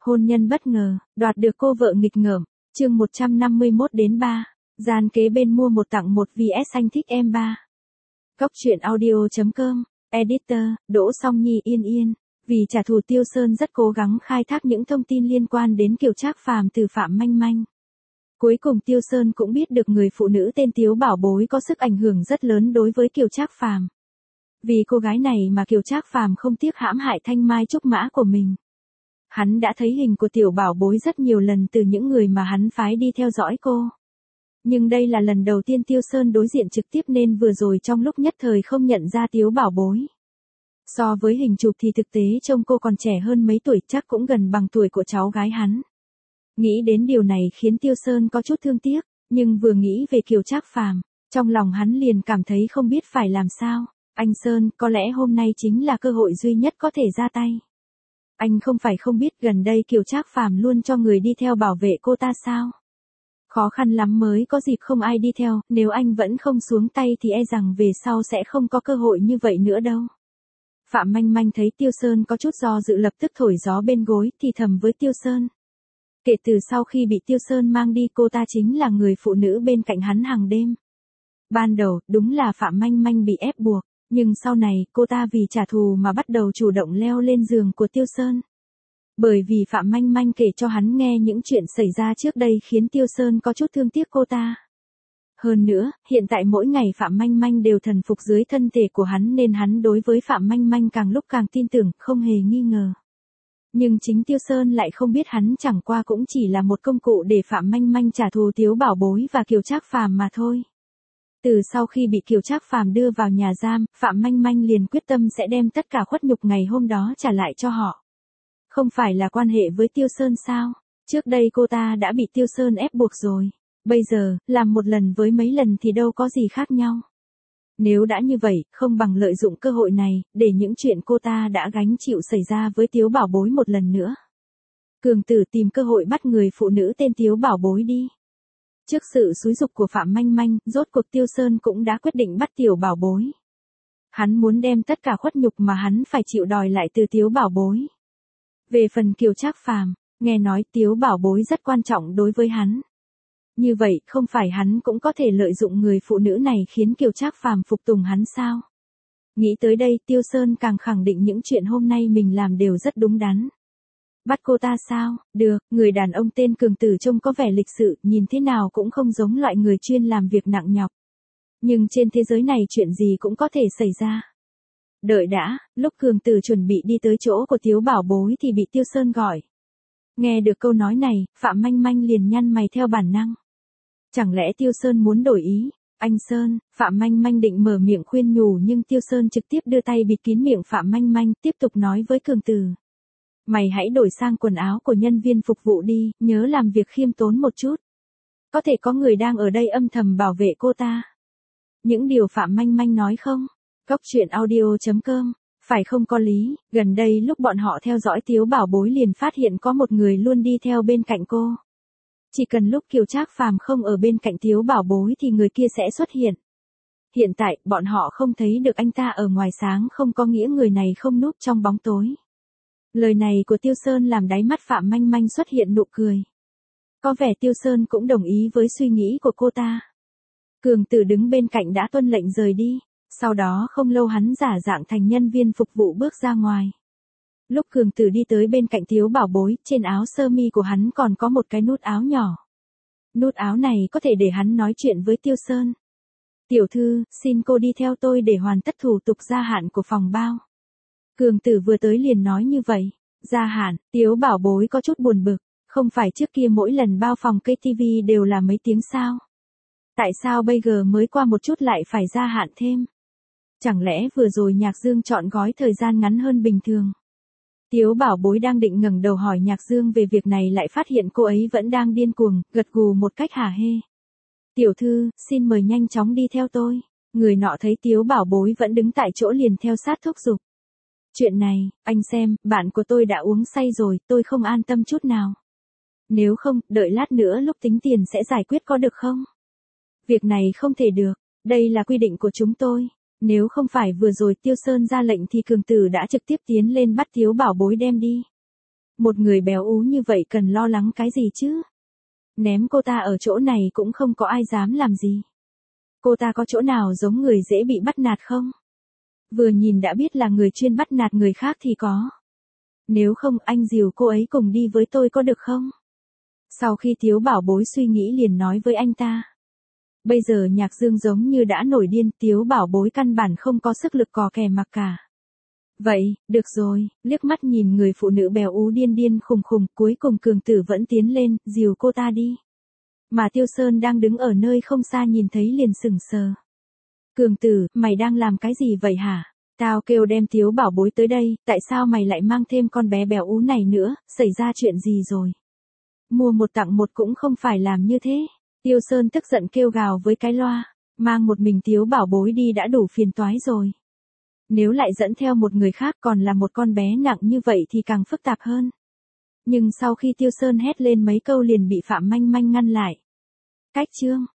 Hôn nhân bất ngờ, đoạt được cô vợ nghịch ngợm, chương 151-3, gian kế bên mua một tặng một vs anh thích em 3. Cóc truyện audio.com, editor, Đỗ Song Nhi Yên Yên. Vì trả thù Tiêu Sơn rất cố gắng khai thác những thông tin liên quan đến Kiều Trác Phàm từ Phạm Manh Manh. Cuối cùng Tiêu Sơn cũng biết được người phụ nữ tên Tiếu Bảo Bối có sức ảnh hưởng rất lớn đối với Kiều Trác Phàm. Vì cô gái này mà Kiều Trác Phàm không tiếc hãm hại thanh mai trúc mã của mình. Hắn đã thấy hình của Tiểu Bảo Bối rất nhiều lần từ những người mà hắn phái đi theo dõi cô. Nhưng đây là lần đầu tiên Tiêu Sơn đối diện trực tiếp nên vừa rồi trong lúc nhất thời không nhận ra Tiếu Bảo Bối. So với hình chụp thì thực tế trông cô còn trẻ hơn mấy tuổi, chắc cũng gần bằng tuổi của cháu gái hắn. Nghĩ đến điều này khiến Tiêu Sơn có chút thương tiếc, nhưng vừa nghĩ về Kiều Trác Phàm, trong lòng hắn liền cảm thấy không biết phải làm sao. Anh Sơn, có lẽ hôm nay chính là cơ hội duy nhất có thể ra tay. Anh không phải không biết gần đây Kiều Trác Phàm luôn cho người đi theo bảo vệ cô ta sao? Khó khăn lắm mới có dịp không ai đi theo, nếu anh vẫn không xuống tay thì e rằng về sau sẽ không có cơ hội như vậy nữa đâu. Phạm Manh Manh thấy Tiêu Sơn có chút do dự lập tức thổi gió bên gối thì thầm với Tiêu Sơn. Kể từ sau khi bị Tiêu Sơn mang đi cô ta chính là người phụ nữ bên cạnh hắn hàng đêm. Ban đầu, đúng là Phạm Manh Manh bị ép buộc, nhưng sau này cô ta vì trả thù mà bắt đầu chủ động leo lên giường của Tiêu Sơn. Bởi vì Phạm Manh Manh kể cho hắn nghe những chuyện xảy ra trước đây khiến Tiêu Sơn có chút thương tiếc cô ta. Hơn nữa, hiện tại mỗi ngày Phạm Manh Manh đều thần phục dưới thân thể của hắn nên hắn đối với Phạm Manh Manh càng lúc càng tin tưởng, không hề nghi ngờ. Nhưng chính Tiêu Sơn lại không biết hắn chẳng qua cũng chỉ là một công cụ để Phạm Manh Manh trả thù Tiếu Bảo Bối và Kiều Trác Phàm mà thôi. Từ sau khi bị Kiều Trác Phàm đưa vào nhà giam, Phạm Manh Manh liền quyết tâm sẽ đem tất cả khuất nhục ngày hôm đó trả lại cho họ. Không phải là quan hệ với Tiêu Sơn sao? Trước đây cô ta đã bị Tiêu Sơn ép buộc rồi. Bây giờ, làm một lần với mấy lần thì đâu có gì khác nhau. Nếu đã như vậy, không bằng lợi dụng cơ hội này, để những chuyện cô ta đã gánh chịu xảy ra với Tiếu Bảo Bối một lần nữa. Cường Tử tìm cơ hội bắt người phụ nữ tên Tiếu Bảo Bối đi. Trước sự xúi giục của Phạm Manh Manh, rốt cuộc Tiêu Sơn cũng đã quyết định bắt Tiểu Bảo Bối. Hắn muốn đem tất cả khuất nhục mà hắn phải chịu đòi lại từ Tiếu Bảo Bối. Về phần Kiều Trác Phàm, nghe nói Tiếu Bảo Bối rất quan trọng đối với hắn. Như vậy, không phải hắn cũng có thể lợi dụng người phụ nữ này khiến Kiều Trác Phàm phục tùng hắn sao? Nghĩ tới đây, Tiêu Sơn càng khẳng định những chuyện hôm nay mình làm đều rất đúng đắn. Bắt cô ta sao? Được, người đàn ông tên Cường Tử trông có vẻ lịch sự, nhìn thế nào cũng không giống loại người chuyên làm việc nặng nhọc. Nhưng trên thế giới này chuyện gì cũng có thể xảy ra. Đợi đã, lúc Cường Tử chuẩn bị đi tới chỗ của Tiếu Bảo Bối thì bị Tiêu Sơn gọi. Nghe được câu nói này, Phạm Manh Manh liền nhăn mày theo bản năng. Chẳng lẽ Tiêu Sơn muốn đổi ý? Anh Sơn, Phạm Manh Manh định mở miệng khuyên nhủ nhưng Tiêu Sơn trực tiếp đưa tay bịt kín miệng Phạm Manh Manh, tiếp tục nói với Cường Tử. Mày hãy đổi sang quần áo của nhân viên phục vụ đi, nhớ làm việc khiêm tốn một chút. Có thể có người đang ở đây âm thầm bảo vệ cô ta. Những điều Phạm Manh Manh nói không? Cóc truyện audio.com, phải không có lý, gần đây lúc bọn họ theo dõi Tiếu Bảo Bối liền phát hiện có một người luôn đi theo bên cạnh cô. Chỉ cần lúc Kiều Trác Phàm không ở bên cạnh Tiếu Bảo Bối thì người kia sẽ xuất hiện. Hiện tại, bọn họ không thấy được anh ta ở ngoài sáng không có nghĩa người này không núp trong bóng tối. Lời này của Tiêu Sơn làm đáy mắt Phạm Manh Manh xuất hiện nụ cười. Có vẻ Tiêu Sơn cũng đồng ý với suy nghĩ của cô ta. Cường Tử đứng bên cạnh đã tuân lệnh rời đi, sau đó không lâu hắn giả dạng thành nhân viên phục vụ bước ra ngoài. Lúc Cường Tử đi tới bên cạnh Tiếu Bảo Bối, trên áo sơ mi của hắn còn có một cái nút áo nhỏ. Nút áo này có thể để hắn nói chuyện với Tiêu Sơn. Tiểu thư, xin cô đi theo tôi để hoàn tất thủ tục gia hạn của phòng bao. Cường Tử vừa tới liền nói như vậy. Gia hạn, Tiếu Bảo Bối có chút buồn bực, không phải trước kia mỗi lần bao phòng KTV đều là mấy tiếng sao? Tại sao bây giờ mới qua một chút lại phải gia hạn thêm? Chẳng lẽ vừa rồi Nhạc Dương chọn gói thời gian ngắn hơn bình thường? Tiếu Bảo Bối đang định ngẩng đầu hỏi Nhạc Dương về việc này lại phát hiện cô ấy vẫn đang điên cuồng, gật gù một cách hả hê. Tiểu thư, xin mời nhanh chóng đi theo tôi. Người nọ thấy Tiếu Bảo Bối vẫn đứng tại chỗ liền theo sát thúc giục. Chuyện này, anh xem, bạn của tôi đã uống say rồi, tôi không an tâm chút nào. Nếu không, đợi lát nữa lúc tính tiền sẽ giải quyết có được không? Việc này không thể được, đây là quy định của chúng tôi. Nếu không phải vừa rồi Tiêu Sơn ra lệnh thì Cường Tử đã trực tiếp tiến lên bắt Tiếu Bảo Bối đem đi. Một người béo ú như vậy cần lo lắng cái gì chứ? Ném cô ta ở chỗ này cũng không có ai dám làm gì. Cô ta có chỗ nào giống người dễ bị bắt nạt không? Vừa nhìn đã biết là người chuyên bắt nạt người khác thì có. Nếu không anh dìu cô ấy cùng đi với tôi có được không? Sau khi Tiếu Bảo Bối suy nghĩ liền nói với anh ta. Bây giờ Nhạc Dương giống như đã nổi điên, Tiếu Bảo Bối căn bản không có sức lực cò kè mặc cả. Vậy, được rồi, liếc mắt nhìn người phụ nữ béo ú điên điên khùng khùng, cuối cùng Cường Tử vẫn tiến lên, dìu cô ta đi. Mà Tiêu Sơn đang đứng ở nơi không xa nhìn thấy liền sững sờ. Cường Tử, mày đang làm cái gì vậy hả? Tao kêu đem Tiếu Bảo Bối tới đây, tại sao mày lại mang thêm con bé béo ú này nữa, xảy ra chuyện gì rồi? Mua một tặng một cũng không phải làm như thế. Tiêu Sơn tức giận kêu gào với cái loa, mang một mình Tiếu Bảo Bối đi đã đủ phiền toái rồi. Nếu lại dẫn theo một người khác còn là một con bé nặng như vậy thì càng phức tạp hơn. Nhưng sau khi Tiêu Sơn hét lên mấy câu liền bị Phạm Manh Manh ngăn lại. Cách chương